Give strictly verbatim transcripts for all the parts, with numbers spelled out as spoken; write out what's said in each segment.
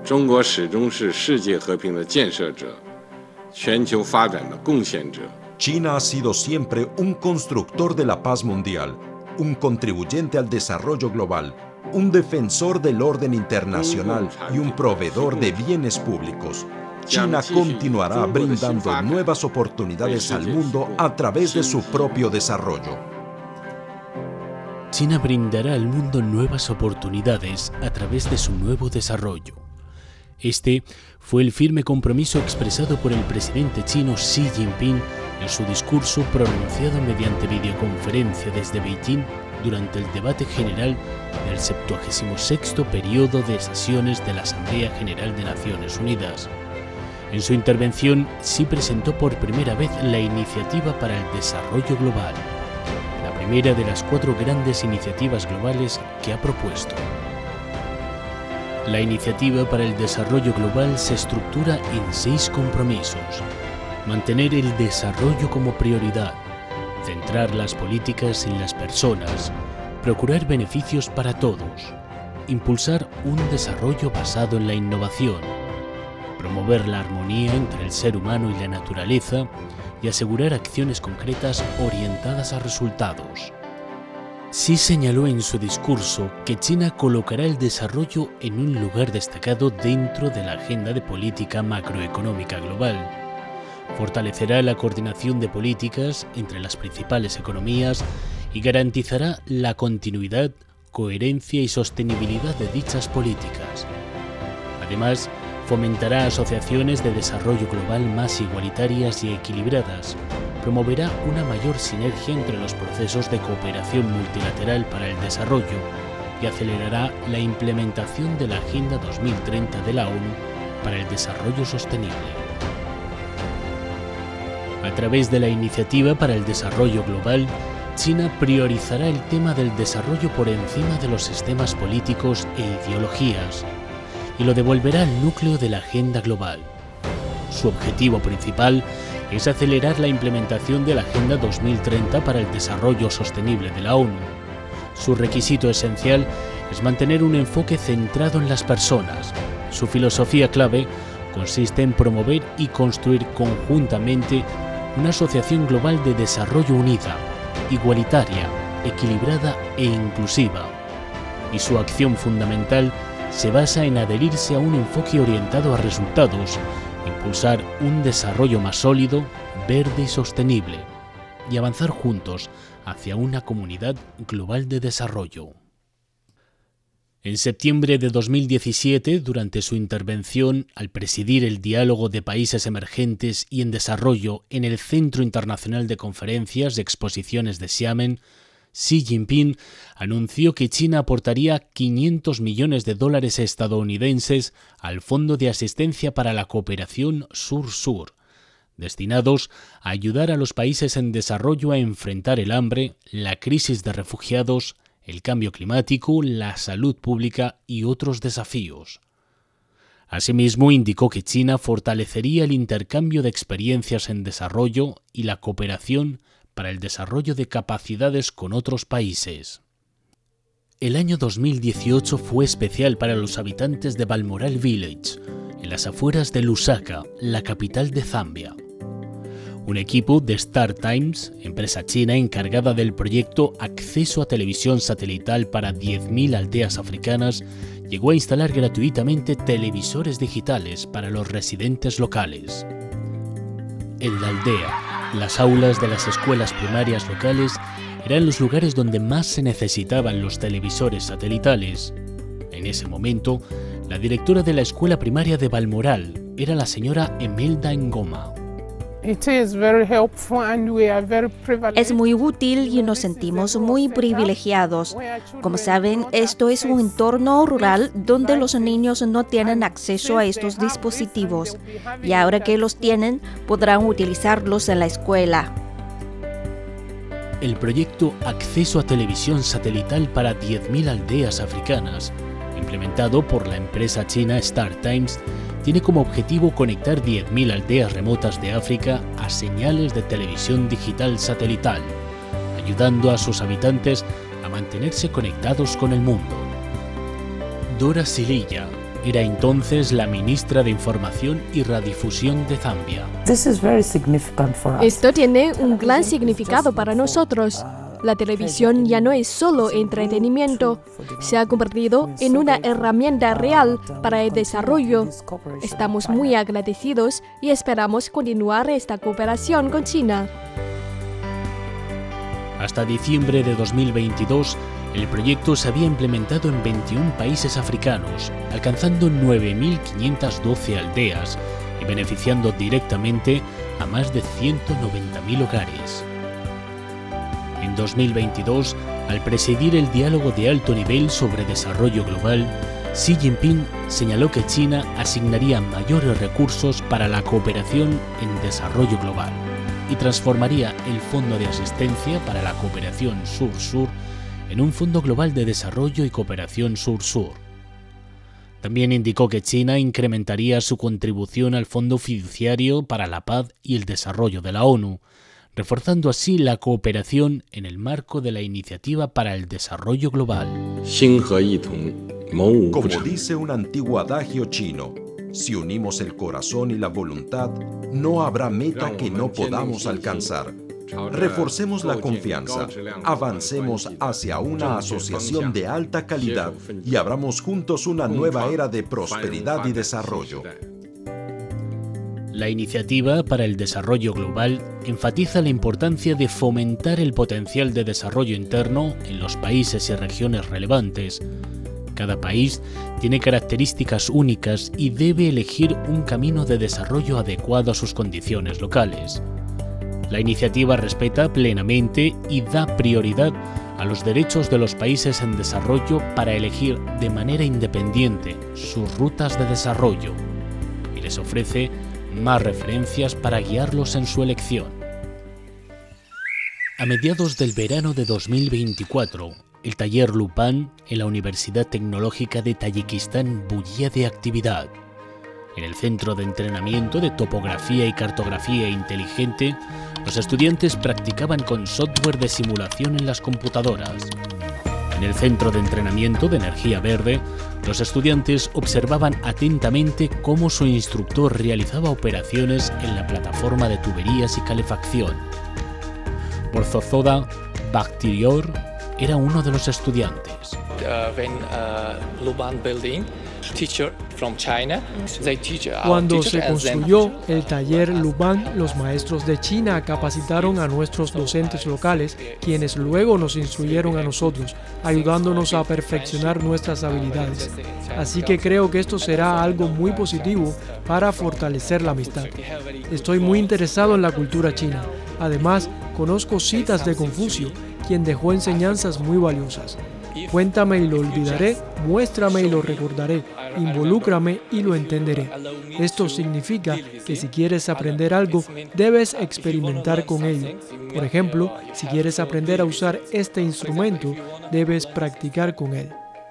中国始终是世界和平的建设者，全球发展的贡献者。 China ha sido siempre un constructor de la paz mundial, un contribuyente al desarrollo global, un defensor del orden internacional y un proveedor de bienes públicos. China continuará brindando nuevas oportunidades al mundo a través de su propio desarrollo. China brindará al mundo nuevas oportunidades a través de su nuevo desarrollo. Este fue el firme compromiso expresado por el presidente chino Xi Jinping en su discurso pronunciado mediante videoconferencia desde Beijing durante el debate general del septuagésimo sexto periodo de sesiones de la Asamblea General de Naciones Unidas. En su intervención, Xi presentó por primera vez la Iniciativa para el Desarrollo Global, la primera de las cuatro grandes iniciativas globales que ha propuesto. La Iniciativa para el Desarrollo Global se estructura en seis compromisos: mantener el desarrollo como prioridad, centrar las políticas en las personas, procurar beneficios para todos, impulsar un desarrollo basado en la innovación, promover la armonía entre el ser humano y la naturaleza y asegurar acciones concretas orientadas a resultados. Xi señaló en su discurso que China colocará el desarrollo en un lugar destacado dentro de la agenda de política macroeconómica global. Fortalecerá la coordinación de políticas entre las principales economías y garantizará la continuidad, coherencia y sostenibilidad de dichas políticas. Además, fomentará asociaciones de desarrollo global más igualitarias y equilibradas, promoverá una mayor sinergia entre los procesos de cooperación multilateral para el desarrollo y acelerará la implementación de la Agenda dos mil treinta de la ONU para el Desarrollo Sostenible. A través de la Iniciativa para el Desarrollo Global, China priorizará el tema del desarrollo por encima de los sistemas políticos e ideologías y lo devolverá al núcleo de la agenda global. Su objetivo principal es acelerar la implementación de la Agenda dos mil treinta para el Desarrollo Sostenible de la ONU. Su requisito esencial es mantener un enfoque centrado en las personas. Su filosofía clave consiste en promover y construir conjuntamente una asociación global de desarrollo unida, igualitaria, equilibrada e inclusiva. Y su acción fundamental se basa en adherirse a un enfoque orientado a resultados, impulsar un desarrollo más sólido, verde y sostenible, y avanzar juntos hacia una comunidad global de desarrollo. En septiembre de dos mil diecisiete, durante su intervención al presidir el Diálogo de Países Emergentes y en Desarrollo en el Centro Internacional de Conferencias y Exposiciones de Xiamen, Xi Jinping anunció que China aportaría quinientos millones de dólares estadounidenses al Fondo de Asistencia para la Cooperación Sur-Sur, destinados a ayudar a los países en desarrollo a enfrentar el hambre, la crisis de refugiados, el cambio climático, la salud pública y otros desafíos. Asimismo, indicó que China fortalecería el intercambio de experiencias en desarrollo y la cooperación para el desarrollo de capacidades con otros países. El año dos mil dieciocho fue especial para los habitantes de Balmoral Village, en las afueras de Lusaka, la capital de Zambia. Un equipo de Star Times, empresa china encargada del proyecto Acceso a Televisión Satelital para diez mil aldeas africanas, llegó a instalar gratuitamente televisores digitales para los residentes locales. En la aldea, las aulas de las escuelas primarias locales eran los lugares donde más se necesitaban los televisores satelitales. En ese momento, la directora de la escuela primaria de Balmoral era la señora Emelda Ngoma. Es muy útil y nos sentimos muy privilegiados. Como saben, esto es un entorno rural donde los niños no tienen acceso a estos dispositivos y ahora que los tienen, podrán utilizarlos en la escuela. El proyecto Acceso a Televisión Satelital para diez mil aldeas africanas, implementado por la empresa china Star Times, tiene como objetivo conectar diez mil aldeas remotas de África a señales de televisión digital satelital, ayudando a sus habitantes a mantenerse conectados con el mundo. Dora Sililla, era entonces la ministra de Información y Radiodifusión de Zambia. Esto tiene un gran significado para nosotros. La televisión ya no es solo entretenimiento, se ha convertido en una herramienta real para el desarrollo. Estamos muy agradecidos y esperamos continuar esta cooperación con China. Hasta diciembre de dos mil veintidós, el proyecto se había implementado en veintiún países africanos, alcanzando nueve mil quinientas doce aldeas y beneficiando directamente a más de ciento noventa mil hogares. En dos mil veintidós, al presidir el diálogo de alto nivel sobre desarrollo global, Xi Jinping señaló que China asignaría mayores recursos para la cooperación en desarrollo global y transformaría el Fondo de Asistencia para la Cooperación Sur-Sur en un Fondo Global de Desarrollo y Cooperación Sur-Sur. También indicó que China incrementaría su contribución al Fondo Fiduciario para la Paz y el Desarrollo de la ONU, reforzando así la cooperación en el marco de la Iniciativa para el Desarrollo Global. Como dice un antiguo adagio chino, si unimos el corazón y la voluntad, no habrá meta que no podamos alcanzar. Reforcemos la confianza, avancemos hacia una asociación de alta calidad y abramos juntos una nueva era de prosperidad y desarrollo. La Iniciativa para el Desarrollo Global enfatiza la importancia de fomentar el potencial de desarrollo interno en los países y regiones relevantes. Cada país tiene características únicas y debe elegir un camino de desarrollo adecuado a sus condiciones locales. La iniciativa respeta plenamente y da prioridad a los derechos de los países en desarrollo para elegir de manera independiente sus rutas de desarrollo y les ofrece más referencias para guiarlos en su elección. A mediados del verano de dos mil veinticuatro, el taller Lupan en la Universidad Tecnológica de Tayikistán bullía de actividad. En el Centro de Entrenamiento de Topografía y Cartografía Inteligente, los estudiantes practicaban con software de simulación en las computadoras. En el Centro de Entrenamiento de Energía Verde, los estudiantes observaban atentamente cómo su instructor realizaba operaciones en la plataforma de tuberías y calefacción. Borzozoda Bactirior era uno de los estudiantes. Cuando se construyó el taller Luban, los maestros de China capacitaron a nuestros docentes locales, quienes luego nos instruyeron a nosotros, ayudándonos a perfeccionar nuestras habilidades. Así que creo que esto será algo muy positivo para fortalecer la amistad. Estoy muy interesado en la cultura china. Además, conozco citas de Confucio, quien dejó enseñanzas muy valiosas. Cuéntame y lo olvidaré, muéstrame y lo recordaré, involúcrame y lo entenderé. Esto significa que si quieres aprender algo, debes experimentar con ello. Por ejemplo, si quieres aprender a usar este instrumento, debes practicar con él.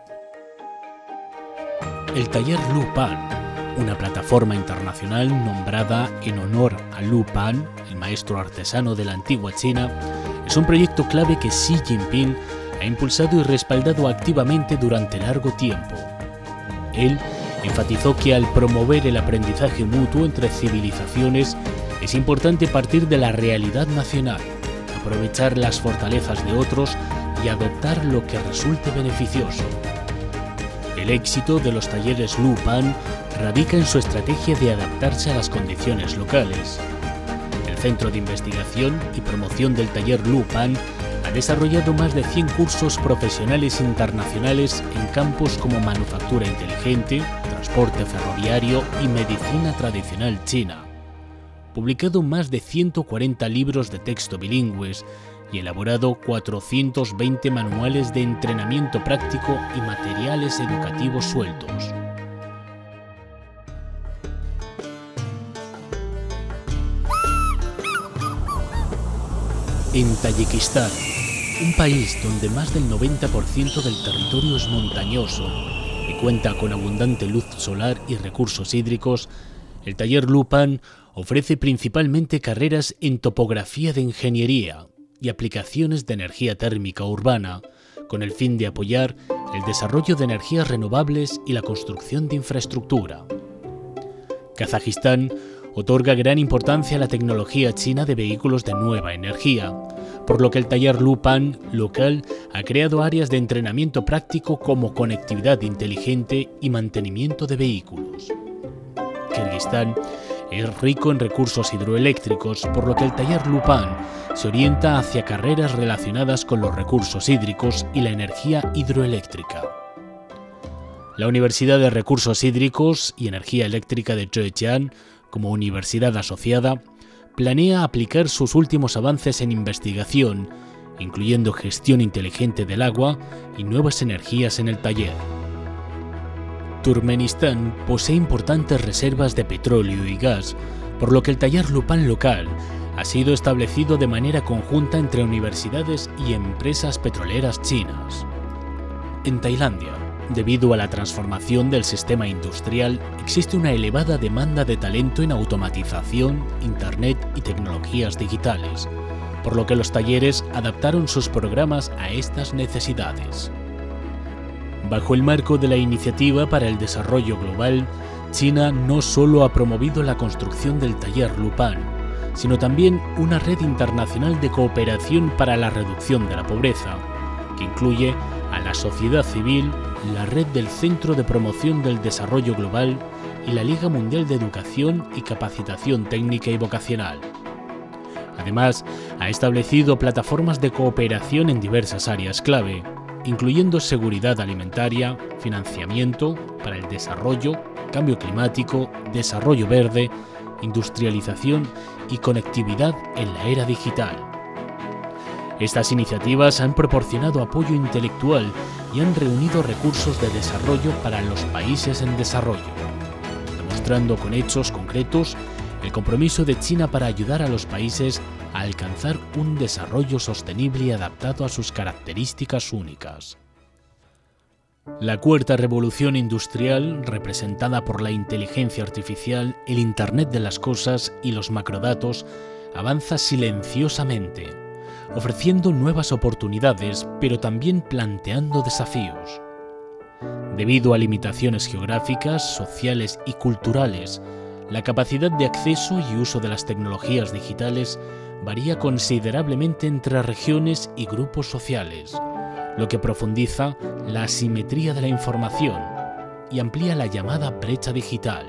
El taller Lupan, una plataforma internacional nombrada en honor a Lu Pan, el maestro artesano de la antigua China, es un proyecto clave que Xi Jinping ha impulsado y respaldado activamente durante largo tiempo. Él enfatizó que al promover el aprendizaje mutuo entre civilizaciones es importante partir de la realidad nacional, aprovechar las fortalezas de otros y adoptar lo que resulte beneficioso. El éxito de los talleres Lu Pan radica en su estrategia de adaptarse a las condiciones locales. El Centro de Investigación y Promoción del Taller Lu Pan ha desarrollado más de cien cursos profesionales internacionales en campos como manufactura inteligente, transporte ferroviario y medicina tradicional china. Publicado más de ciento cuarenta libros de texto bilingües y elaborado cuatrocientos veinte manuales de entrenamiento práctico y materiales educativos sueltos. En Tayikistán, un país donde más del noventa por ciento del territorio es montañoso y cuenta con abundante luz solar y recursos hídricos, el taller Lupan ofrece principalmente carreras en topografía de ingeniería y aplicaciones de energía térmica urbana, con el fin de apoyar el desarrollo de energías renovables y la construcción de infraestructura. Kazajistán otorga gran importancia a la tecnología china de vehículos de nueva energía, por lo que el taller Lupan local ha creado áreas de entrenamiento práctico como conectividad inteligente y mantenimiento de vehículos. Kirguistán es rico en recursos hidroeléctricos, por lo que el taller Lupan se orienta hacia carreras relacionadas con los recursos hídricos y la energía hidroeléctrica. La Universidad de Recursos Hídricos y Energía Eléctrica de Zhejiang, como universidad asociada, planea aplicar sus últimos avances en investigación, incluyendo gestión inteligente del agua y nuevas energías en el taller. Turkmenistán posee importantes reservas de petróleo y gas, por lo que el taller Lupan local ha sido establecido de manera conjunta entre universidades y empresas petroleras chinas. En Tailandia, debido a la transformación del sistema industrial, existe una elevada demanda de talento en automatización, Internet y tecnologías digitales, por lo que los talleres adaptaron sus programas a estas necesidades. Bajo el marco de la Iniciativa para el Desarrollo Global, China no solo ha promovido la construcción del taller Lupan, sino también una red internacional de cooperación para la reducción de la pobreza, que incluye a la sociedad civil, la red del Centro de Promoción del Desarrollo Global y la Liga Mundial de Educación y Capacitación Técnica y Vocacional. Además, ha establecido plataformas de cooperación en diversas áreas clave, incluyendo seguridad alimentaria, financiamiento para el desarrollo, cambio climático, desarrollo verde, industrialización y conectividad en la era digital. Estas iniciativas han proporcionado apoyo intelectual y han reunido recursos de desarrollo para los países en desarrollo, demostrando con hechos concretos el compromiso de China para ayudar a los países a alcanzar un desarrollo sostenible y adaptado a sus características únicas. La cuarta revolución industrial, representada por la inteligencia artificial, el Internet de las cosas y los macrodatos, avanza silenciosamente, ofreciendo nuevas oportunidades, pero también planteando desafíos. Debido a limitaciones geográficas, sociales y culturales, la capacidad de acceso y uso de las tecnologías digitales varía considerablemente entre regiones y grupos sociales, lo que profundiza la asimetría de la información y amplía la llamada brecha digital.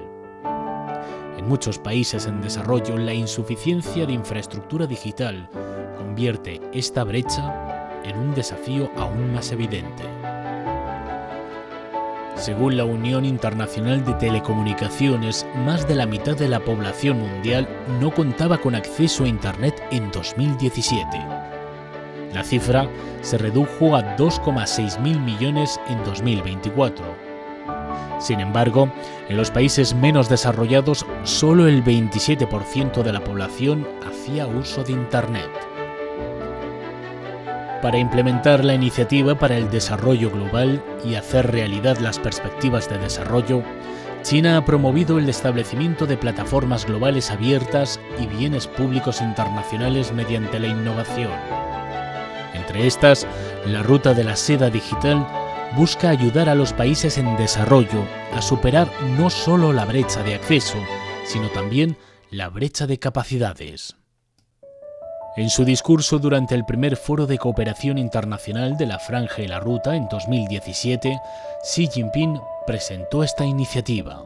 En muchos países en desarrollo, la insuficiencia de infraestructura digital convierte esta brecha en un desafío aún más evidente. Según la Unión Internacional de Telecomunicaciones, más de la mitad de la población mundial no contaba con acceso a Internet en dos mil diecisiete. La cifra se redujo a dos coma seis mil millones en dos mil veinticuatro. Sin embargo, en los países menos desarrollados, solo el veintisiete por ciento de la población hacía uso de Internet. Para implementar la Iniciativa para el Desarrollo Global y hacer realidad las perspectivas de desarrollo, China ha promovido el establecimiento de plataformas globales abiertas y bienes públicos internacionales mediante la innovación. Entre estas, la Ruta de la Seda Digital busca ayudar a los países en desarrollo a superar no solo la brecha de acceso, sino también la brecha de capacidades. En su discurso durante el primer Foro de Cooperación Internacional de la Franja y la Ruta en dos mil diecisiete, Xi Jinping presentó esta iniciativa.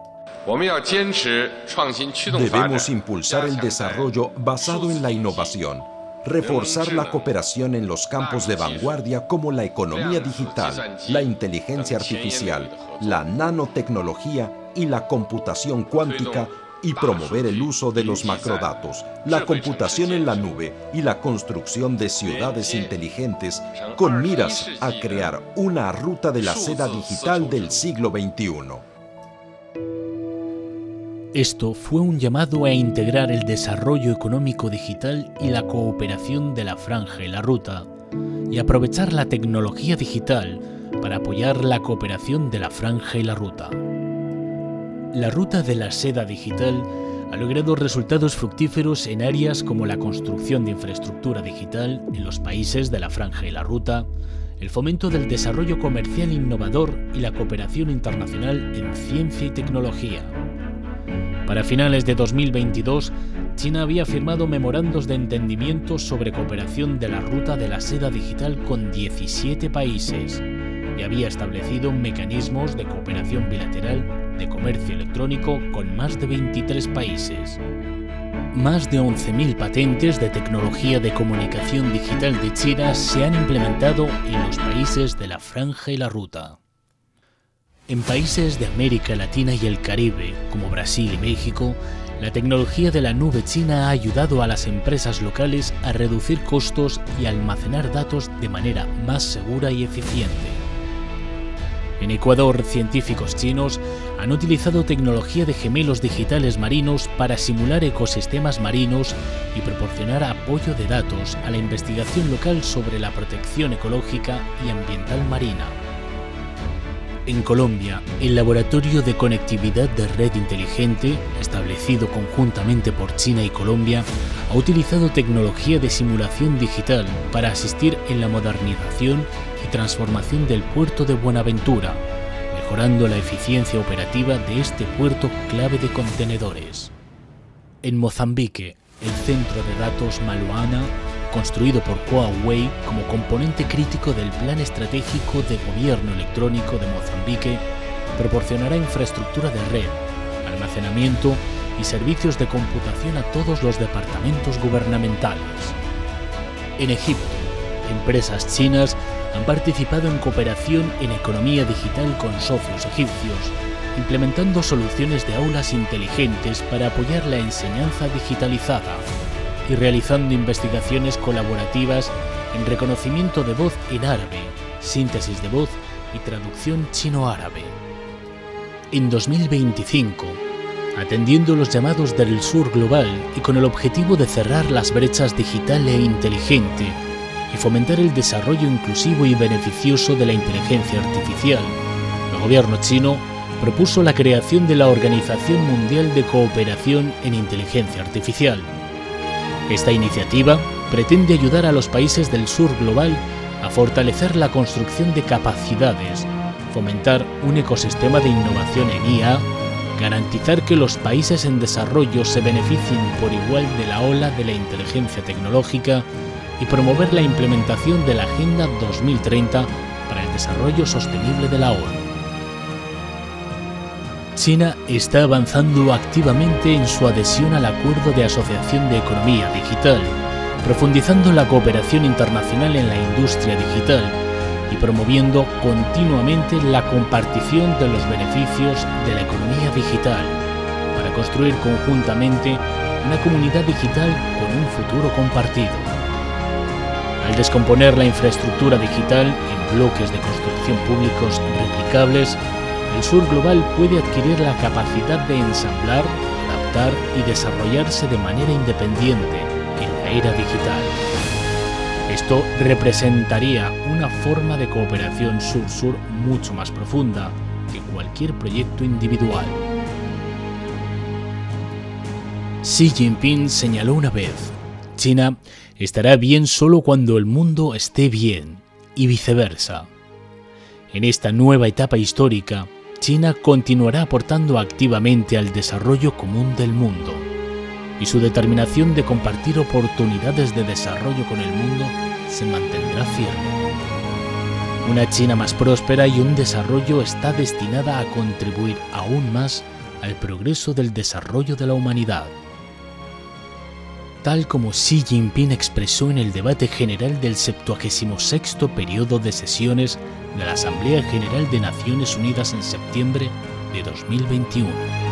Debemos impulsar el desarrollo basado en la innovación, reforzar la cooperación en los campos de vanguardia como la economía digital, la inteligencia artificial, la nanotecnología y la computación cuántica, y promover el uso de los macrodatos, la computación en la nube y la construcción de ciudades inteligentes con miras a crear una ruta de la seda digital del siglo veintiuno. Esto fue un llamado a integrar el desarrollo económico digital y la cooperación de la Franja y la Ruta, y aprovechar la tecnología digital para apoyar la cooperación de la Franja y la Ruta. La Ruta de la Seda Digital ha logrado resultados fructíferos en áreas como la construcción de infraestructura digital en los países de la Franja y la Ruta, el fomento del desarrollo comercial innovador y la cooperación internacional en ciencia y tecnología. Para finales de dos mil veintidós, China había firmado memorandos de entendimiento sobre cooperación de la ruta de la seda digital con diecisiete países y había establecido mecanismos de cooperación bilateral de comercio electrónico con más de veintitrés países. Más de once mil patentes de tecnología de comunicación digital de China se han implementado en los países de la Franja y la Ruta. En países de América Latina y el Caribe, como Brasil y México, la tecnología de la nube china ha ayudado a las empresas locales a reducir costos y almacenar datos de manera más segura y eficiente. En Ecuador, científicos chinos han utilizado tecnología de gemelos digitales marinos para simular ecosistemas marinos y proporcionar apoyo de datos a la investigación local sobre la protección ecológica y ambiental marina. En Colombia, el Laboratorio de Conectividad de Red Inteligente, establecido conjuntamente por China y Colombia, ha utilizado tecnología de simulación digital para asistir en la modernización y transformación del puerto de Buenaventura, mejorando la eficiencia operativa de este puerto clave de contenedores. En Mozambique, el centro de datos Maluana, construido por Huawei como componente crítico del Plan Estratégico de Gobierno Electrónico de Mozambique, proporcionará infraestructura de red, almacenamiento y servicios de computación a todos los departamentos gubernamentales. En Egipto, empresas chinas han participado en cooperación en economía digital con socios egipcios, implementando soluciones de aulas inteligentes para apoyar la enseñanza digitalizada y realizando investigaciones colaborativas en reconocimiento de voz en árabe, síntesis de voz y traducción chino-árabe. En dos mil veinticinco, atendiendo los llamados del sur global y con el objetivo de cerrar las brechas digital e inteligente y fomentar el desarrollo inclusivo y beneficioso de la inteligencia artificial, el gobierno chino propuso la creación de la Organización Mundial de Cooperación en Inteligencia Artificial. Esta iniciativa pretende ayudar a los países del sur global a fortalecer la construcción de capacidades, fomentar un ecosistema de innovación en I A, garantizar que los países en desarrollo se beneficien por igual de la ola de la inteligencia tecnológica y promover la implementación de la Agenda dos mil treinta para el desarrollo sostenible de la ONU. China está avanzando activamente en su adhesión al Acuerdo de Asociación de Economía Digital, profundizando la cooperación internacional en la industria digital y promoviendo continuamente la compartición de los beneficios de la economía digital, para construir conjuntamente una comunidad digital con un futuro compartido. Al descomponer la infraestructura digital en bloques de construcción públicos replicables, el sur global puede adquirir la capacidad de ensamblar, adaptar y desarrollarse de manera independiente en la era digital. Esto representaría una forma de cooperación sur-sur mucho más profunda que cualquier proyecto individual. Xi Jinping señaló una vez: China estará bien solo cuando el mundo esté bien, y viceversa. En esta nueva etapa histórica, China continuará aportando activamente al desarrollo común del mundo, y su determinación de compartir oportunidades de desarrollo con el mundo se mantendrá firme. Una China más próspera y un desarrollo está destinada a contribuir aún más al progreso del desarrollo de la humanidad. Tal como Xi Jinping expresó en el debate general del septuagésimo sexto periodo de sesiones de la Asamblea General de Naciones Unidas en septiembre de dos mil veintiuno.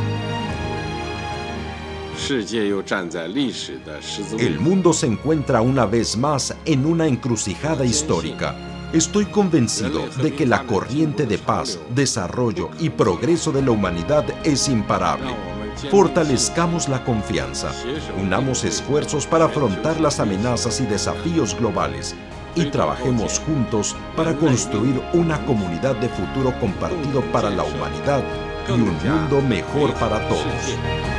El mundo se encuentra una vez más en una encrucijada histórica. Estoy convencido de que la corriente de paz, desarrollo y progreso de la humanidad es imparable. Fortalezcamos la confianza, unamos esfuerzos para afrontar las amenazas y desafíos globales y trabajemos juntos para construir una comunidad de futuro compartido para la humanidad y un mundo mejor para todos.